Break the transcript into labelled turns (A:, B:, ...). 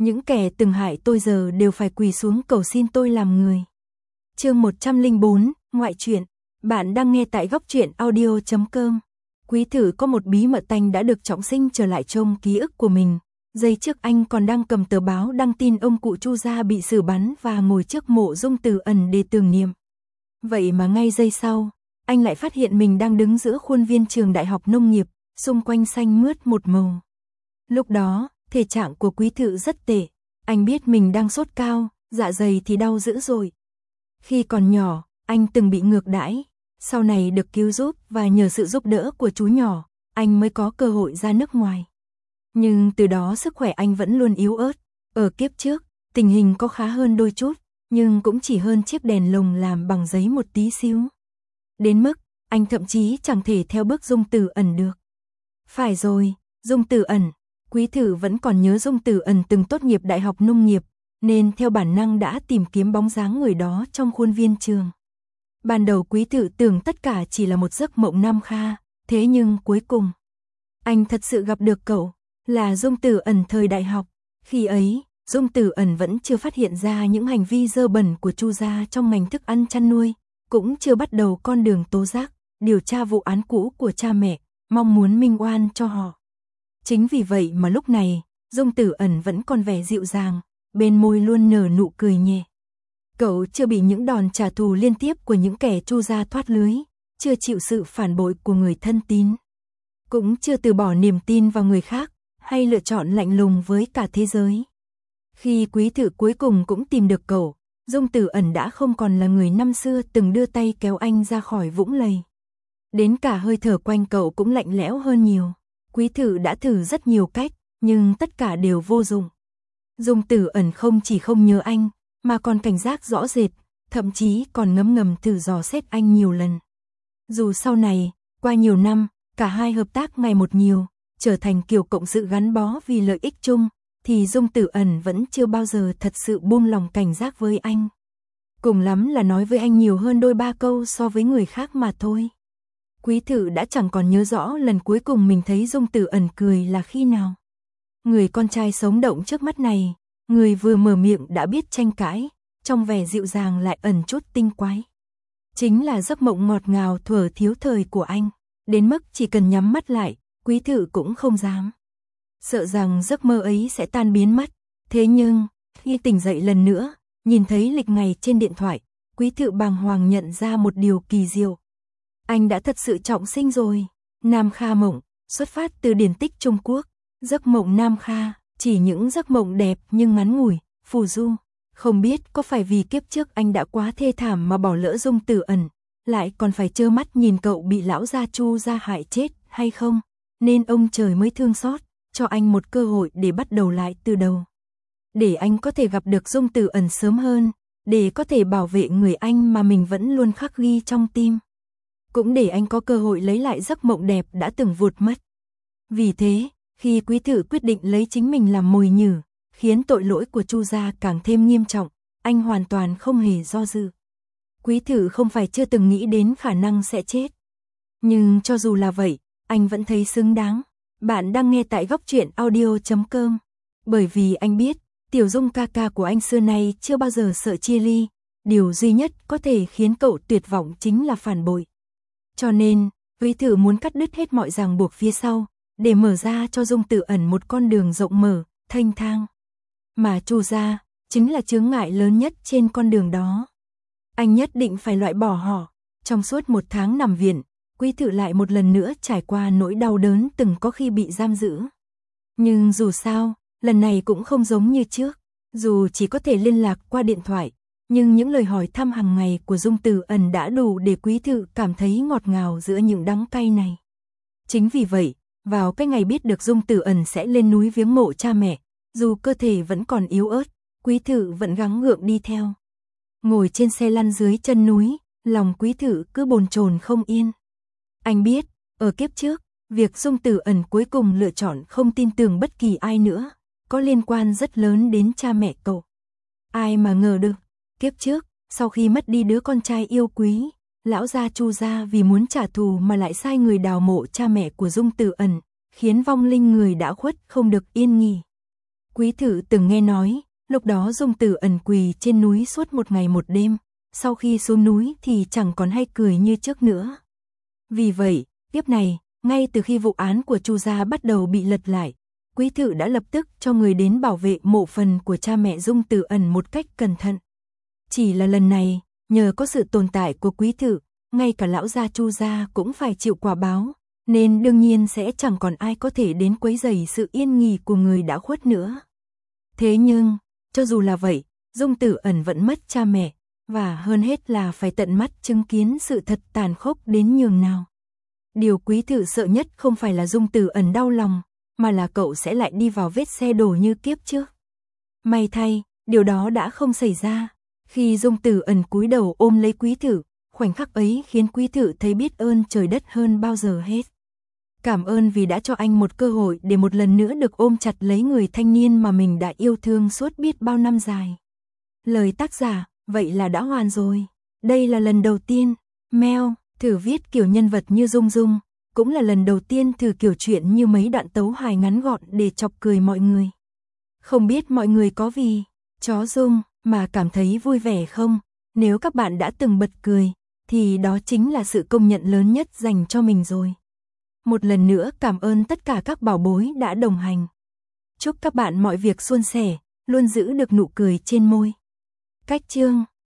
A: Những kẻ từng hại tôi giờ đều phải quỳ xuống cầu xin tôi làm người. Chương 104, ngoại truyện. Bạn đang nghe tại góc truyện audio.com. Quý Thử có một bí mật anh đã được trọng sinh trở lại trong ký ức của mình. Giây trước anh còn đang cầm tờ báo đăng tin ông cụ Chu gia bị xử bắn và ngồi trước mộ Dung Tử Ẩn để tưởng niệm. Vậy mà ngay giây sau, anh lại phát hiện mình đang đứng giữa khuôn viên trường đại học nông nghiệp, xung quanh xanh mướt một màu. Lúc đó, thể trạng của Quý Thử rất tệ. Anh biết mình đang sốt cao, dạ dày thì đau dữ dội. Khi còn nhỏ, anh từng bị ngược đãi. Sau này được cứu giúp và nhờ sự giúp đỡ của chú nhỏ, anh mới có cơ hội ra nước ngoài. Nhưng từ đó sức khỏe anh vẫn luôn yếu ớt. Ở kiếp trước, tình hình có khá hơn đôi chút, nhưng cũng chỉ hơn chiếc đèn lồng làm bằng giấy một tí xíu. Đến mức, anh thậm chí chẳng thể theo bước Dung Tử Ẩn được. Phải rồi, Dung Tử Ẩn. Quý Thử vẫn còn nhớ Dung Tử Ẩn từng tốt nghiệp đại học nông nghiệp, nên theo bản năng đã tìm kiếm bóng dáng người đó trong khuôn viên trường. Ban đầu Quý Thử tưởng tất cả chỉ là một giấc mộng nam kha, thế nhưng cuối cùng, anh thật sự gặp được cậu, là Dung Tử Ẩn thời đại học. Khi ấy, Dung Tử Ẩn vẫn chưa phát hiện ra những hành vi dơ bẩn của Chu gia trong ngành thức ăn chăn nuôi, cũng chưa bắt đầu con đường tố giác, điều tra vụ án cũ của cha mẹ, mong muốn minh oan cho họ. Chính vì vậy mà lúc này, Dung Tử Ẩn vẫn còn vẻ dịu dàng, bên môi luôn nở nụ cười nhẹ. Cậu chưa bị những đòn trả thù liên tiếp của những kẻ Chu gia thoát lưới, chưa chịu sự phản bội của người thân tín, cũng chưa từ bỏ niềm tin vào người khác, hay lựa chọn lạnh lùng với cả thế giới. Khi Quý Thử cuối cùng cũng tìm được cậu, Dung Tử Ẩn đã không còn là người năm xưa từng đưa tay kéo anh ra khỏi vũng lầy. Đến cả hơi thở quanh cậu cũng lạnh lẽo hơn nhiều. Quý Thử đã thử rất nhiều cách, nhưng tất cả đều vô dụng. Dung Tử Ẩn không chỉ không nhớ anh, mà còn cảnh giác rõ rệt, thậm chí còn ngấm ngầm thử dò xét anh nhiều lần. Dù sau này, qua nhiều năm, cả hai hợp tác ngày một nhiều, trở thành kiểu cộng sự gắn bó vì lợi ích chung, thì Dung Tử Ẩn vẫn chưa bao giờ thật sự buông lòng cảnh giác với anh. Cùng lắm là nói với anh nhiều hơn đôi ba câu so với người khác mà thôi. Quý Thử đã chẳng còn nhớ rõ lần cuối cùng mình thấy Dung Tử Ẩn cười là khi nào. Người con trai sống động trước mắt này, người vừa mở miệng đã biết tranh cãi, trong vẻ dịu dàng lại ẩn chút tinh quái. Chính là giấc mộng ngọt ngào thuở thiếu thời của anh, đến mức chỉ cần nhắm mắt lại, Quý Thử cũng không dám. Sợ rằng giấc mơ ấy sẽ tan biến mất. Thế nhưng, khi tỉnh dậy lần nữa, nhìn thấy lịch ngày trên điện thoại, Quý Thử bàng hoàng nhận ra một điều kỳ diệu. Anh đã thật sự trọng sinh rồi. Nam Kha mộng, xuất phát từ điển tích Trung Quốc. Giấc mộng Nam Kha, chỉ những giấc mộng đẹp nhưng ngắn ngủi, phù du. Không biết có phải vì kiếp trước anh đã quá thê thảm mà bỏ lỡ Dung Tử Ẩn, lại còn phải trơ mắt nhìn cậu bị lão gia Chu gia hại chết hay không, nên ông trời mới thương xót, cho anh một cơ hội để bắt đầu lại từ đầu. Để anh có thể gặp được Dung Tử Ẩn sớm hơn, để có thể bảo vệ người anh mà mình vẫn luôn khắc ghi trong tim. Cũng để anh có cơ hội lấy lại giấc mộng đẹp đã từng vụt mất. Vì thế, khi Quý Thử quyết định lấy chính mình làm mồi nhử, khiến tội lỗi của Chu gia càng thêm nghiêm trọng, anh hoàn toàn không hề do dự. Quý Thử không phải chưa từng nghĩ đến khả năng sẽ chết. Nhưng cho dù là vậy, anh vẫn thấy xứng đáng. Bạn đang nghe tại góc truyện audio.com. Bởi vì anh biết, Tiểu Dung ca ca của anh xưa nay chưa bao giờ sợ chia ly. Điều duy nhất có thể khiến cậu tuyệt vọng chính là phản bội. Cho nên, Quý Thử muốn cắt đứt hết mọi ràng buộc phía sau, để mở ra cho Dung Tử Ẩn một con đường rộng mở, thanh thang. Mà Chu gia, chính là chướng ngại lớn nhất trên con đường đó. Anh nhất định phải loại bỏ họ. Trong suốt 1 tháng nằm viện, Quý Thử lại một lần nữa trải qua nỗi đau đớn từng có khi bị giam giữ. Nhưng dù sao, lần này cũng không giống như trước. Dù chỉ có thể liên lạc qua điện thoại, nhưng những lời hỏi thăm hàng ngày của Dung Tử Ẩn đã đủ để Quý Thử cảm thấy ngọt ngào giữa những đắng cay này. Chính vì vậy, vào cái ngày biết được Dung Tử Ẩn sẽ lên núi viếng mộ cha mẹ, dù cơ thể vẫn còn yếu ớt, Quý Thử vẫn gắng gượng đi theo. Ngồi trên xe lăn dưới chân núi, lòng Quý Thử cứ bồn chồn không yên. Anh biết, ở kiếp trước, việc Dung Tử Ẩn cuối cùng lựa chọn không tin tưởng bất kỳ ai nữa, có liên quan rất lớn đến cha mẹ cậu. Ai mà ngờ được, kiếp trước, sau khi mất đi đứa con trai yêu quý, lão gia Chu gia vì muốn trả thù mà lại sai người đào mộ cha mẹ của Dung Tử Ẩn, khiến vong linh người đã khuất không được yên nghỉ. Quý thử từng nghe nói, lúc đó Dung Tử Ẩn quỳ trên núi suốt một ngày một đêm, sau khi xuống núi thì chẳng còn hay cười như trước nữa. Vì vậy, tiếp này, ngay từ khi vụ án của Chu gia bắt đầu bị lật lại, Quý thử đã lập tức cho người đến bảo vệ mộ phần của cha mẹ Dung Tử Ẩn một cách cẩn thận. Chỉ là lần này, nhờ có sự tồn tại của Quý thử, ngay cả lão gia Chu gia cũng phải chịu quả báo, nên đương nhiên sẽ chẳng còn ai có thể đến quấy rầy sự yên nghỉ của người đã khuất nữa. Thế nhưng, cho dù là vậy, Dung Tử Ẩn vẫn mất cha mẹ, và hơn hết là phải tận mắt chứng kiến sự thật tàn khốc đến nhường nào. Điều Quý thử sợ nhất không phải là Dung Tử Ẩn đau lòng, mà là cậu sẽ lại đi vào vết xe đổ như kiếp trước. May thay, điều đó đã không xảy ra. Khi Dung Tử Ẩn cúi đầu ôm lấy Quý thử, khoảnh khắc ấy khiến Quý thử thấy biết ơn trời đất hơn bao giờ hết. Cảm ơn vì đã cho anh một cơ hội để một lần nữa được ôm chặt lấy người thanh niên mà mình đã yêu thương suốt biết bao năm dài. Lời tác giả, vậy là đã hoàn rồi. Đây là lần đầu tiên, Mel thử viết kiểu nhân vật như Dung Dung, cũng là lần đầu tiên thử kiểu chuyện như mấy đoạn tấu hài ngắn gọn để chọc cười mọi người. Không biết mọi người có vì chó Dung mà cảm thấy vui vẻ không? Nếu các bạn đã từng bật cười, thì đó chính là sự công nhận lớn nhất dành cho mình rồi. Một lần nữa cảm ơn tất cả các bảo bối đã đồng hành. Chúc các bạn mọi việc suôn sẻ, luôn giữ được nụ cười trên môi. Cách chương